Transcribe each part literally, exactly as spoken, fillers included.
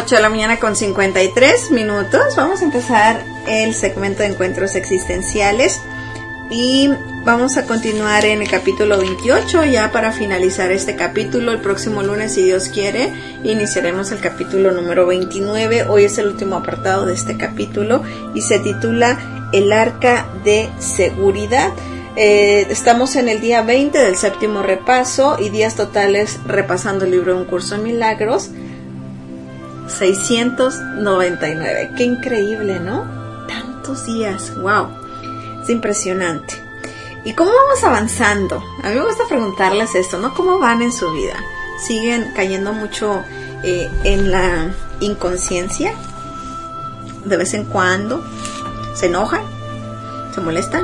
ocho de la mañana con cincuenta y tres minutos. Vamos a empezar el segmento de encuentros existenciales y vamos a continuar en el capítulo veintiocho ya para finalizar este capítulo. El próximo lunes, si Dios quiere, iniciaremos el capítulo número veintinueve. Hoy es el último apartado de este capítulo y se titula El Arca de Seguridad. Eh, estamos en el día veinte del séptimo repaso y días totales repasando el libro de Un Curso en Milagros, seiscientos noventa y nueve. Qué increíble, ¿no? Tantos días, wow, es impresionante. ¿Y cómo vamos avanzando? A mí me gusta preguntarles esto, ¿no? ¿Cómo van en su vida? ¿Siguen cayendo mucho eh, en la inconsciencia? ¿De vez en cuando se enojan? ¿Se molestan?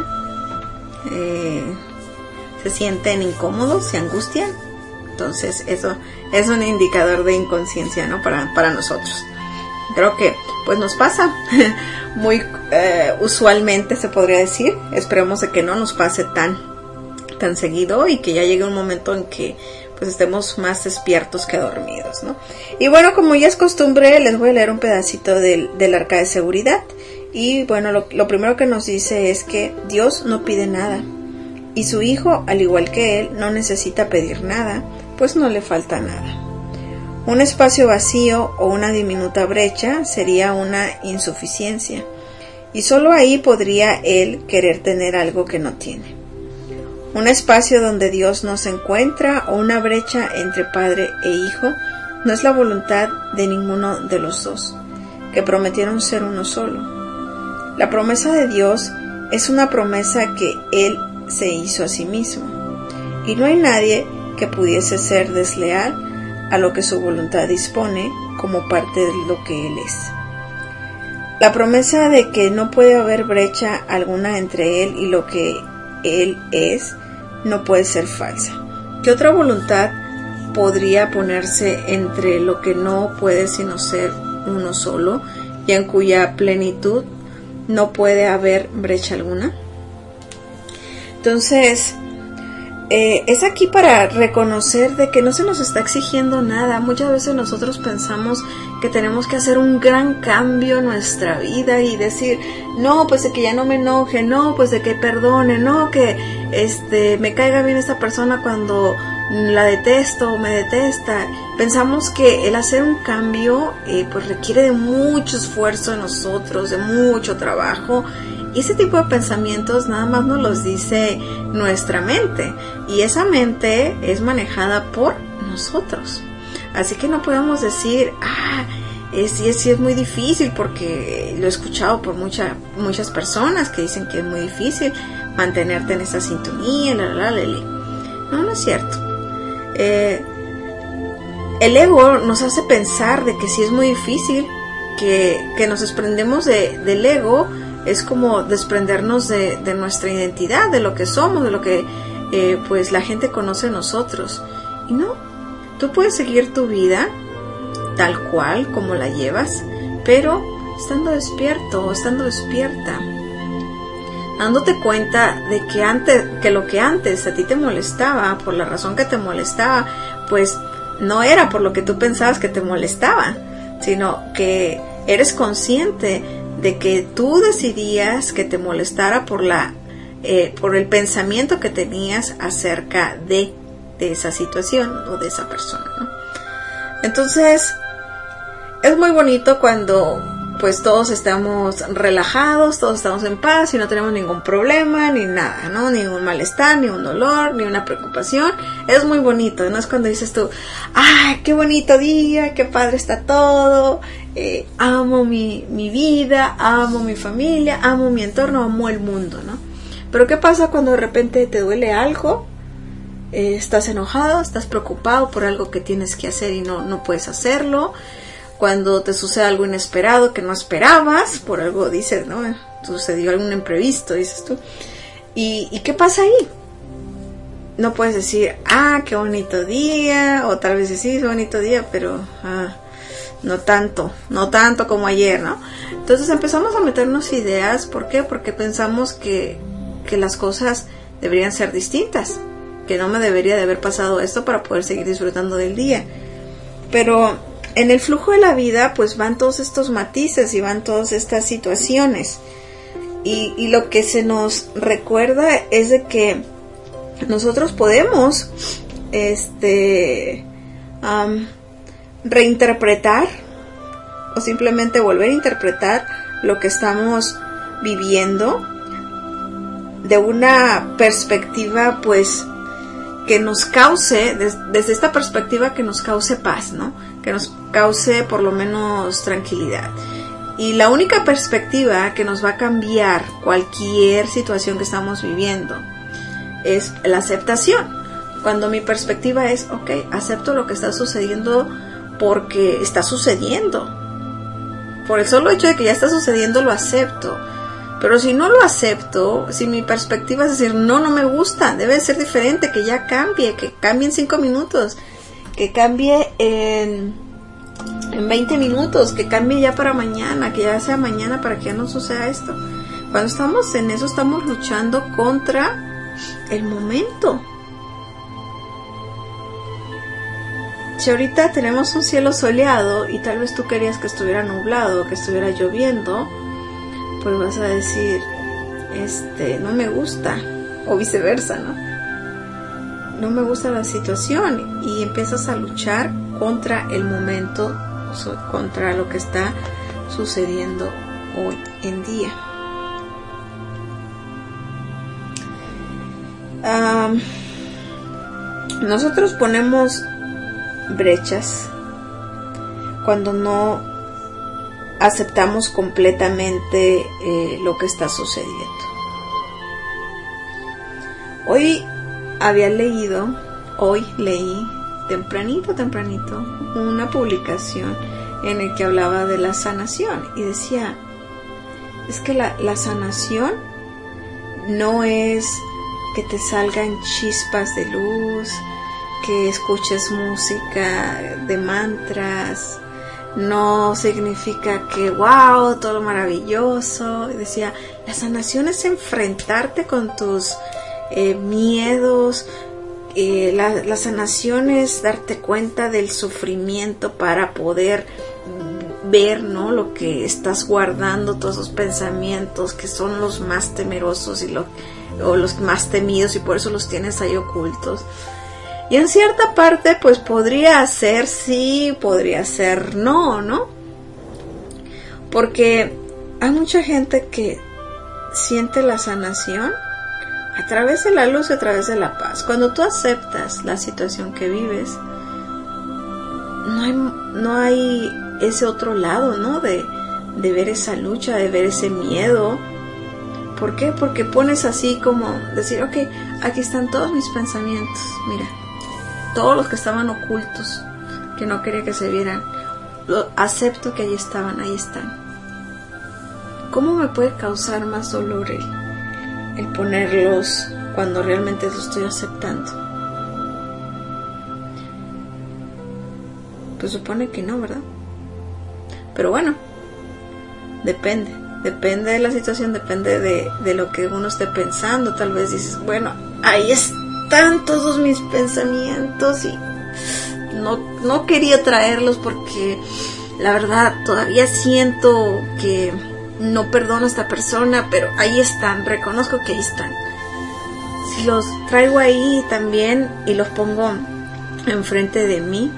Eh, ¿Se sienten incómodos? ¿Se angustian? Entonces eso es un indicador de inconsciencia, ¿no? Para, para nosotros. Creo que pues nos pasa muy eh, usualmente, se podría decir. Esperemos de que no nos pase tan, tan seguido y que ya llegue un momento en que pues estemos más despiertos que dormidos, ¿no? Y bueno, como ya es costumbre, les voy a leer un pedacito del, del Arca de Seguridad. Y bueno, lo, lo primero que nos dice es que Dios no pide nada. Y su Hijo, al igual que Él, no necesita pedir nada, pues no le falta nada. Un espacio vacío o una diminuta brecha sería una insuficiencia. Y solo ahí podría Él querer tener algo que no tiene. Un espacio donde Dios no se encuentra o una brecha entre Padre e Hijo no es la voluntad de ninguno de los dos, que prometieron ser uno solo. La promesa de Dios es una promesa que Él se hizo a sí mismo, y no hay nadie que pudiese ser desleal a lo que su voluntad dispone como parte de lo que Él es. La promesa de que no puede haber brecha alguna entre Él y lo que Él es no puede ser falsa. ¿Qué otra voluntad podría ponerse entre lo que no puede sino ser uno solo y en cuya plenitud no puede haber brecha alguna? Entonces, eh, es aquí para reconocer de que no se nos está exigiendo nada. Muchas veces nosotros pensamos que tenemos que hacer un gran cambio en nuestra vida y decir, no, pues de que ya no me enoje, no, pues de que perdone, no, que este me caiga bien esta persona cuando la detesto o me detesta. Pensamos que el hacer un cambio eh, pues requiere de mucho esfuerzo de nosotros, de mucho trabajo, y ese tipo de pensamientos nada más nos los dice nuestra mente, y esa mente es manejada por nosotros. Así que no podemos decir, ah, es, es, es muy difícil, porque lo he escuchado por mucha, muchas personas que dicen que es muy difícil mantenerte en esa sintonía, la, la, la, la, la. No, no es cierto. Eh, el ego nos hace pensar de que sí es muy difícil, que, que nos desprendemos de, del ego, es como desprendernos de, de nuestra identidad, de lo que somos, de lo que eh, pues la gente conoce de nosotros. Y no, tú puedes seguir tu vida tal cual como la llevas, pero estando despierto, estando despierta, dándote cuenta de que antes, que lo que antes a ti te molestaba, por la razón que te molestaba, pues no era por lo que tú pensabas que te molestaba, sino que eres consciente de que tú decidías que te molestara por la, eh, por el pensamiento que tenías acerca de, de esa situación o de esa persona, ¿no? Entonces, es muy bonito cuando pues todos estamos relajados, todos estamos en paz y no tenemos ningún problema, ni nada, ¿no? Ningún malestar, ni un dolor, ni una preocupación. Es muy bonito, ¿no? Es cuando dices tú, ¡ay, qué bonito día! ¡Qué padre está todo! Eh, amo mi, mi vida, amo mi familia, amo mi entorno, amo el mundo, ¿no? Pero ¿qué pasa cuando de repente te duele algo? Eh, estás enojado, estás preocupado por algo que tienes que hacer y no, no puedes hacerlo. Cuando te sucede algo inesperado que no esperabas, por algo dices, ¿no? Sucedió algún imprevisto, dices tú. ¿Y, y qué pasa ahí? No puedes decir, ah, qué bonito día, o tal vez sí, es bonito día, pero ah, no tanto, no tanto como ayer, ¿no? Entonces empezamos a meternos ideas, ¿por qué? Porque pensamos que, que las cosas deberían ser distintas, que no me debería de haber pasado esto para poder seguir disfrutando del día. Pero en el flujo de la vida pues van todos estos matices y van todas estas situaciones. Y, y lo que se nos recuerda es de que nosotros podemos este um, reinterpretar o simplemente volver a interpretar lo que estamos viviendo de una perspectiva pues que nos cause, des, desde esta perspectiva que nos cause paz, ¿no? Que nos cause por lo menos tranquilidad. Y la única perspectiva que nos va a cambiar cualquier situación que estamos viviendo es la aceptación. Cuando mi perspectiva es, ok, acepto lo que está sucediendo porque está sucediendo. Por el solo hecho de que ya está sucediendo, lo acepto. Pero si no lo acepto, si mi perspectiva es decir, no, no me gusta, debe ser diferente, que ya cambie, que cambie en cinco minutos, que cambie en, en veinte minutos, que cambie ya para mañana, que ya sea mañana para que ya no suceda esto. Cuando estamos en eso, estamos luchando contra el momento. Si ahorita tenemos un cielo soleado y tal vez tú querías que estuviera nublado, que estuviera lloviendo, pues vas a decir, este, no me gusta, o viceversa, ¿no? No me gusta la situación y empiezas a luchar contra el momento, contra lo que está sucediendo hoy en día. Um, nosotros ponemos brechas cuando no aceptamos completamente eh, lo que está sucediendo. Hoy había leído, hoy leí tempranito, tempranito, una publicación en el que hablaba de la sanación y decía, es que la, la sanación no es que te salgan chispas de luz, que escuches música de mantras, no significa que wow, todo maravilloso. Decía, la sanación es enfrentarte con tus eh, miedos, eh, la, la sanación es darte cuenta del sufrimiento para poder ver, ¿no?, lo que estás guardando, todos esos pensamientos que son los más temerosos y lo, o los más temidos y por eso los tienes ahí ocultos. Y en cierta parte, pues podría ser sí, podría ser no, ¿no? Porque hay mucha gente que siente la sanación a través de la luz y a través de la paz. Cuando tú aceptas la situación que vives, no hay, no hay ese otro lado, ¿no? De, de ver esa lucha, de ver ese miedo. ¿Por qué? Porque pones así como decir, ok, aquí están todos mis pensamientos, mira. Todos los que estaban ocultos, que no quería que se vieran, lo acepto que ahí estaban, ahí están. ¿Cómo me puede causar más dolor el, el ponerlos cuando realmente los estoy aceptando? Pues supone que no, ¿verdad? Pero bueno, depende, depende de la situación, depende de, de lo que uno esté pensando. Tal vez dices, bueno, ahí está. Están todos mis pensamientos y no, no quería traerlos porque la verdad todavía siento que no perdono a esta persona, pero ahí están, reconozco que ahí están. Si los traigo ahí también y los pongo enfrente de mí,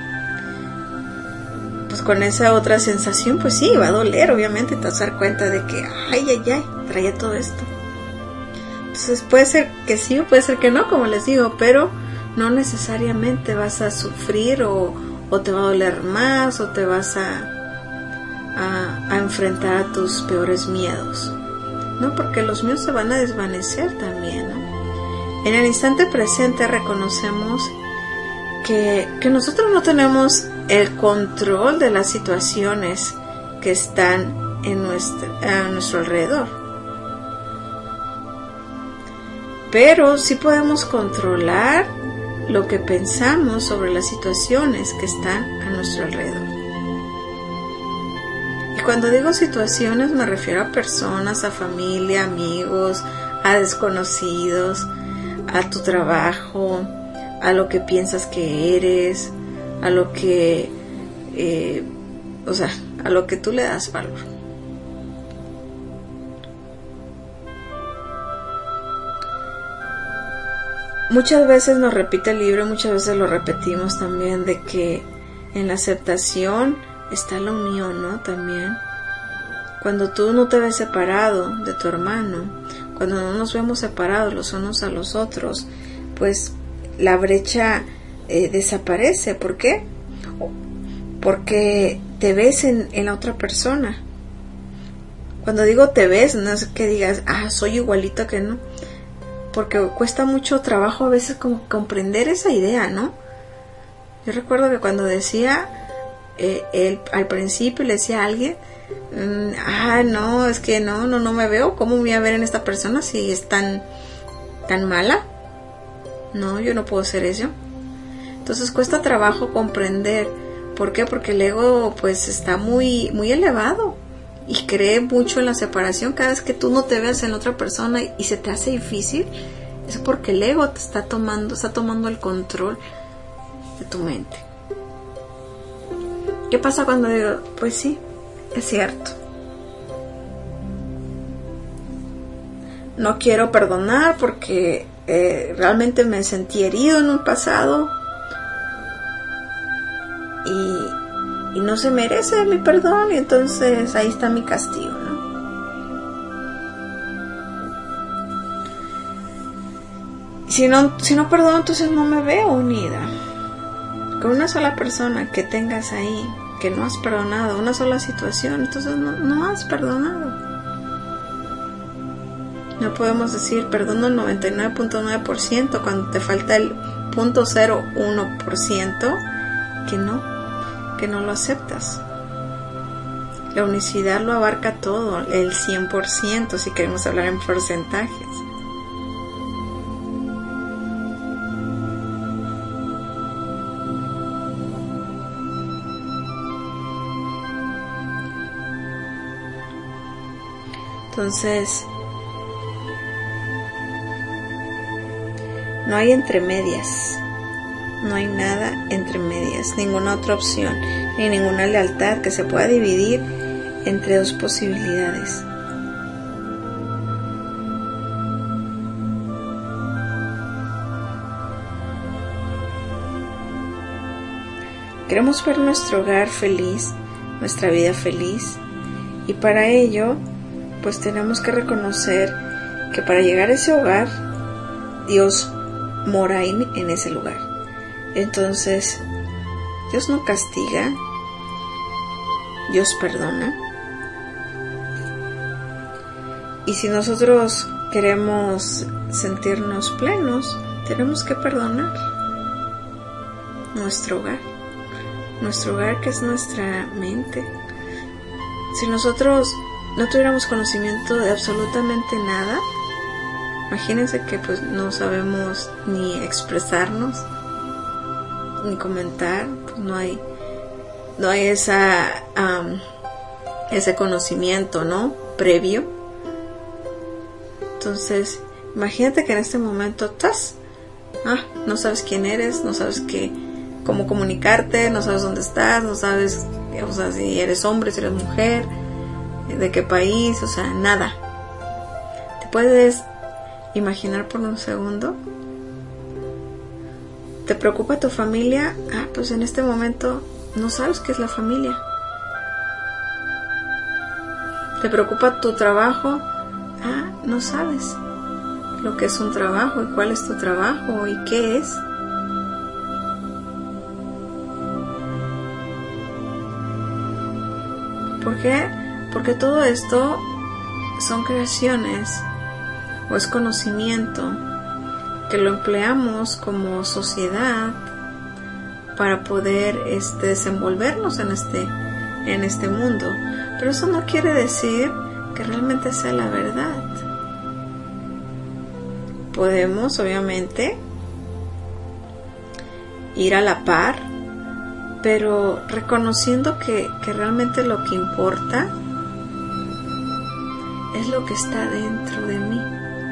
pues con esa otra sensación, pues sí, va a doler, obviamente, te vas a dar cuenta de que, ay, ay, ay, traía todo esto. Entonces puede ser que sí o puede ser que no, como les digo, pero no necesariamente vas a sufrir o, o te va a doler más o te vas a, a, a enfrentar a tus peores miedos, ¿no? Porque los míos se van a desvanecer también, ¿no? En el instante presente reconocemos que, que nosotros no tenemos el control de las situaciones que están en nuestro, a nuestro alrededor. Pero sí podemos controlar lo que pensamos sobre las situaciones que están a nuestro alrededor. Y cuando digo situaciones me refiero a personas, a familia, amigos, a desconocidos, a tu trabajo, a lo que piensas que eres, a lo que eh, o sea, a lo que tú le das valor. Muchas veces nos repite el libro, muchas veces lo repetimos también, de que en la aceptación está la unión, ¿no? También. Cuando tú no te ves separado de tu hermano, cuando no nos vemos separados los unos a los otros, pues la brecha eh, desaparece. ¿Por qué? Porque te ves en, en la otra persona. Cuando digo te ves, no es que digas, ah, soy igualito, que no. Porque cuesta mucho trabajo a veces como comprender esa idea, ¿no? Yo recuerdo que cuando decía, eh, él, al principio le decía a alguien, mmm, ah, no, es que no, no, no me veo, ¿cómo me voy a ver en esta persona si es tan, tan mala? No, yo no puedo ser eso. Entonces cuesta trabajo comprender. ¿Por qué? Porque el ego pues está muy, muy elevado y cree mucho en la separación. Cada vez que tú no te veas en otra persona y, y se te hace difícil, es porque el ego te está tomando, está tomando el control de tu mente. ¿Qué pasa cuando digo, pues sí, es cierto? No quiero perdonar porque eh, realmente me sentí herido en un pasado y, y no se merece mi perdón, y entonces ahí está mi castigo, ¿no? Si no, si no perdono, entonces no me veo unida. Con una sola persona que tengas ahí, que no has perdonado, una sola situación, entonces no, no has perdonado. No podemos decir perdono el noventa y nueve punto nueve por ciento cuando te falta el cero punto cero uno por ciento que no, que no lo aceptas. La unicidad lo abarca todo, el cien por ciento si queremos hablar en porcentajes. Entonces, no hay entre medias, no hay nada entre medias, ninguna otra opción, ni ninguna lealtad que se pueda dividir entre dos posibilidades. Queremos ver nuestro hogar feliz, nuestra vida feliz, y para ello pues tenemos que reconocer que para llegar a ese hogar, Dios mora en, en ese lugar. Entonces, Dios no castiga, Dios perdona. Y si nosotros queremos sentirnos plenos, tenemos que perdonar nuestro hogar, nuestro hogar que es nuestra mente. Si nosotros no tuviéramos conocimiento de absolutamente nada, imagínense que pues no sabemos ni expresarnos ni comentar, pues no hay no hay esa um, ese conocimiento, ¿no? previo. Entonces imagínate que en este momento estás, ah, no sabes quién eres, no sabes qué, cómo comunicarte, no sabes dónde estás, no sabes, o sea, si eres hombre, si eres mujer, de qué país, o sea, nada. ¿Te puedes imaginar por un segundo? ¿Te preocupa tu familia? Ah, pues en este momento no sabes qué es la familia. ¿Te preocupa tu trabajo? Ah, no sabes lo que es un trabajo y cuál es tu trabajo y qué es. ¿Por qué? Porque todo esto son creaciones o es conocimiento que lo empleamos como sociedad para poder este, desenvolvernos en este, en este mundo. Pero eso no quiere decir que realmente sea la verdad. Podemos, obviamente, ir a la par, pero reconociendo que, que realmente lo que importa es lo que está dentro de mí,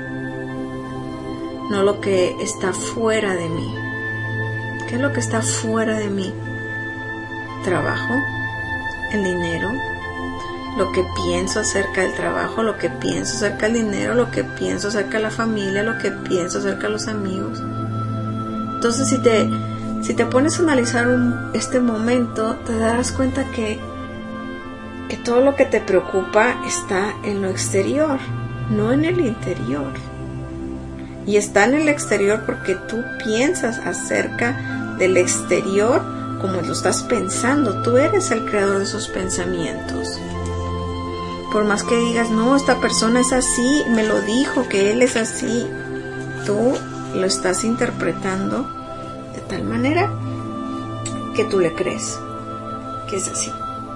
no lo que está fuera de mí. ¿Qué es lo que está fuera de mí? trabajo, el dinero, lo que pienso acerca del trabajo, lo que pienso acerca del dinero, lo que pienso acerca de la familia, lo que pienso acerca de los amigos. Entonces, si te, si te pones a analizar un, este momento, te darás cuenta que, que todo lo que te preocupa está en lo exterior, no en el interior. Y está en el exterior porque tú piensas acerca del exterior como lo estás pensando. Tú eres el creador de esos pensamientos. Por más que digas, no, esta persona es así, me lo dijo que él es así, tú lo estás interpretando de tal manera que tú le crees que es así.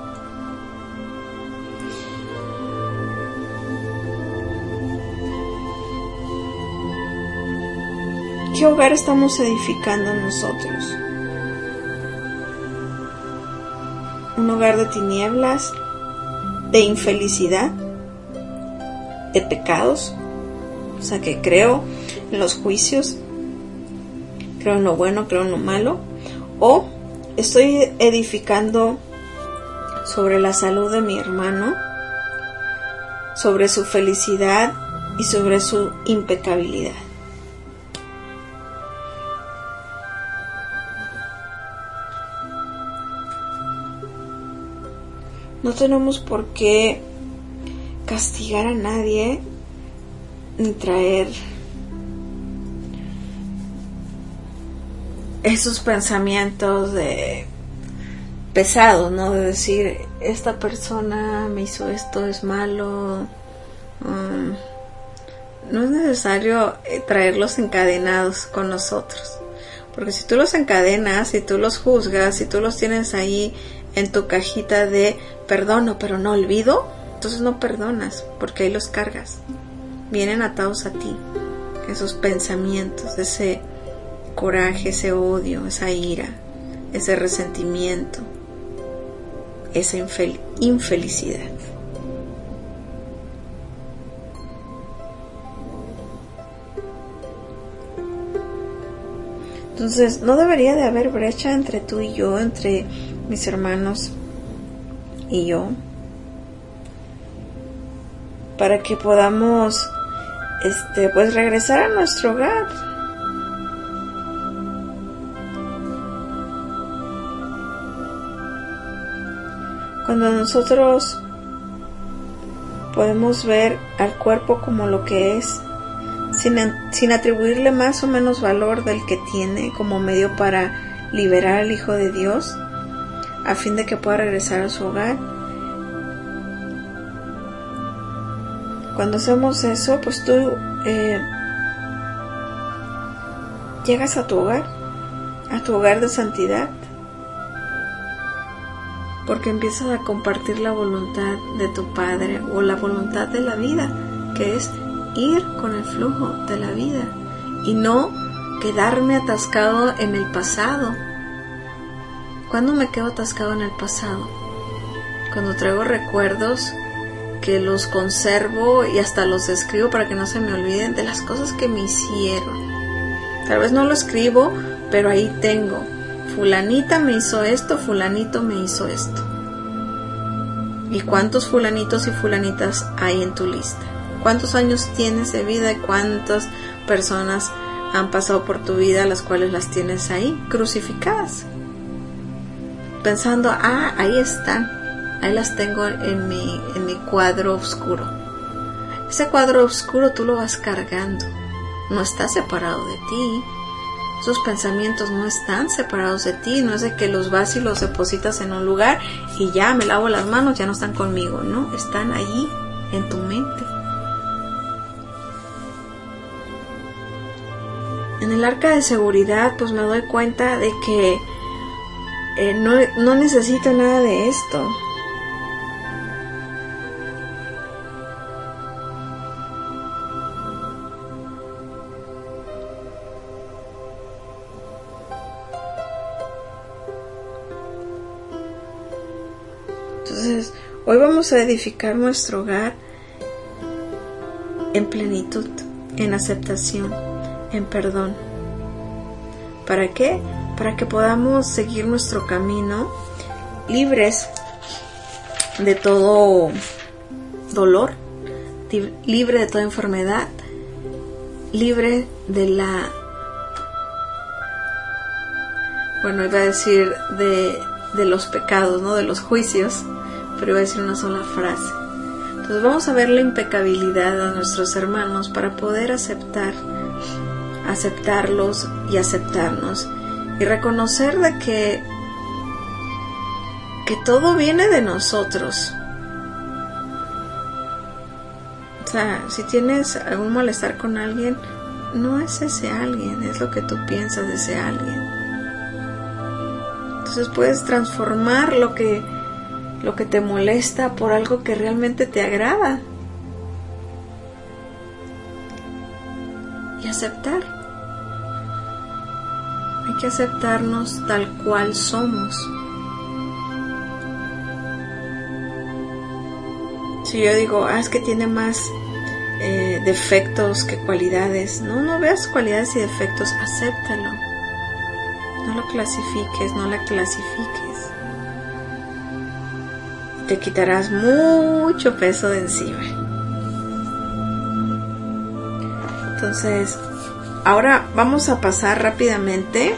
¿Qué hogar estamos edificando nosotros? ¿Un hogar de tinieblas, de infelicidad, de pecados? O sea, que creo en los juicios, creo en lo bueno, creo en lo malo. ¿O estoy edificando sobre la salud de mi hermano, sobre su felicidad y sobre su impecabilidad? No tenemos por qué castigar a nadie ni traer esos pensamientos de pesados, ¿no? De decir, esta persona me hizo esto, es malo. Um, no es necesario traerlos encadenados con nosotros, porque si tú los encadenas, si tú los juzgas, si tú los tienes ahí en tu cajita de perdono pero no olvido, entonces no perdonas, porque ahí los cargas, vienen atados a ti, esos pensamientos, ese coraje, ese odio, esa ira, ese resentimiento, esa infel- infelicidad. Entonces no debería de haber brecha entre tú y yo, entre mis hermanos y yo, para que podamos este pues regresar a nuestro hogar. Cuando nosotros podemos ver al cuerpo como lo que es, sin, sin atribuirle más o menos valor del que tiene, como medio para liberar al Hijo de Dios, a fin de que pueda regresar a su hogar. Cuando hacemos eso, pues tú eh, llegas a tu hogar, a tu hogar de santidad, porque empiezas a compartir la voluntad de tu Padre o la voluntad de la vida, que es ir con el flujo de la vida y no quedarme atascado en el pasado. ¿Cuándo me quedo atascado en el pasado? Cuando traigo recuerdos que los conservo y hasta los escribo para que no se me olviden de las cosas que me hicieron. Tal vez no lo escribo, pero ahí tengo. Fulanita me hizo esto, fulanito me hizo esto. ¿Y cuántos fulanitos y fulanitas hay en tu lista? ¿Cuántos años tienes de vida y cuántas personas han pasado por tu vida, las cuales las tienes ahí, crucificadas? Pensando, ah, ahí están, ahí las tengo en mi, en mi cuadro oscuro. Ese cuadro oscuro tú lo vas cargando, no está separado de ti. Esos pensamientos no están separados de ti, no es de que los vas y los depositas en un lugar y ya me lavo las manos, ya no están conmigo, no, están allí en tu mente. En el arca de seguridad, pues me doy cuenta de que eh, no, no necesito nada de esto. Entonces, hoy vamos a edificar nuestro hogar en plenitud, en aceptación, en perdón. ¿Para qué? Para que podamos seguir nuestro camino libres de todo dolor, libre de toda enfermedad, libre de la, bueno, iba a decir de, de los pecados, ¿no? De los juicios, pero iba a decir una sola frase. Entonces vamos a ver la impecabilidad de nuestros hermanos para poder aceptar, aceptarlos y aceptarnos y reconocer de que, que todo viene de nosotros. O sea, si tienes algún malestar con alguien, no es ese alguien, es lo que tú piensas de ese alguien. Entonces puedes transformar lo que, lo que te molesta por algo que realmente te agrada. Y aceptar. Hay que aceptarnos tal cual somos. Si yo digo, ah, es que tiene más eh, defectos que cualidades. No, no veas cualidades y defectos, acéptalo. No lo clasifiques, no la clasifiques. Te quitarás mucho peso de encima. Entonces, ahora vamos a pasar rápidamente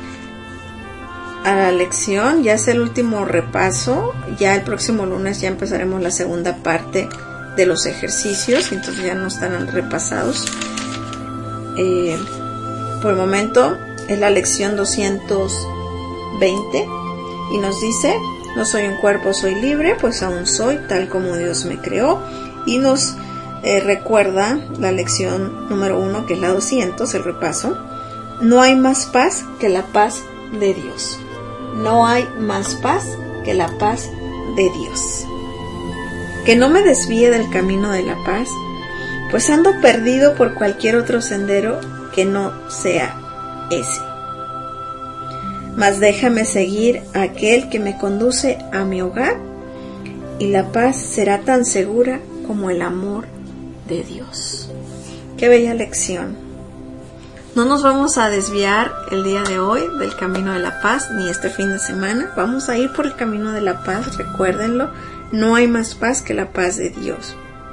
a la lección. Ya es el último repaso. Ya el próximo lunes ya empezaremos la segunda parte de los ejercicios. Entonces ya no estarán repasados. Eh, por el momento es la lección doscientos veinte. Y nos dice: no soy un cuerpo, soy libre, pues aún soy tal como Dios me creó. Y nos eh, recuerda la lección número uno, que es la doscientos, el repaso. No hay más paz que la paz de Dios. No hay más paz que la paz de Dios. Que no me desvíe del camino de la paz, pues ando perdido por cualquier otro sendero que no sea ese. Mas déjame seguir a aquel que me conduce a mi hogar, y la paz será tan segura como el amor de Dios. Qué bella lección. No nos vamos a desviar el día de hoy del camino de la paz, ni este fin de semana. Vamos a ir por el camino de la paz, recuérdenlo. No hay más paz que la paz de Dios.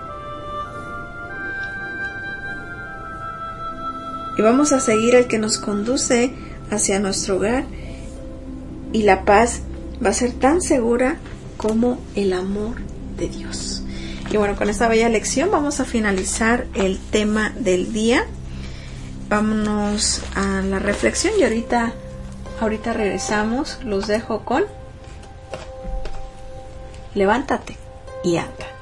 Y vamos a seguir al que nos conduce hacia nuestro hogar, y la paz va a ser tan segura como el amor de Dios. Y bueno, con esta bella lección vamos a finalizar el tema del día. Vámonos a la reflexión y ahorita, ahorita regresamos. Los dejo con levántate y anda.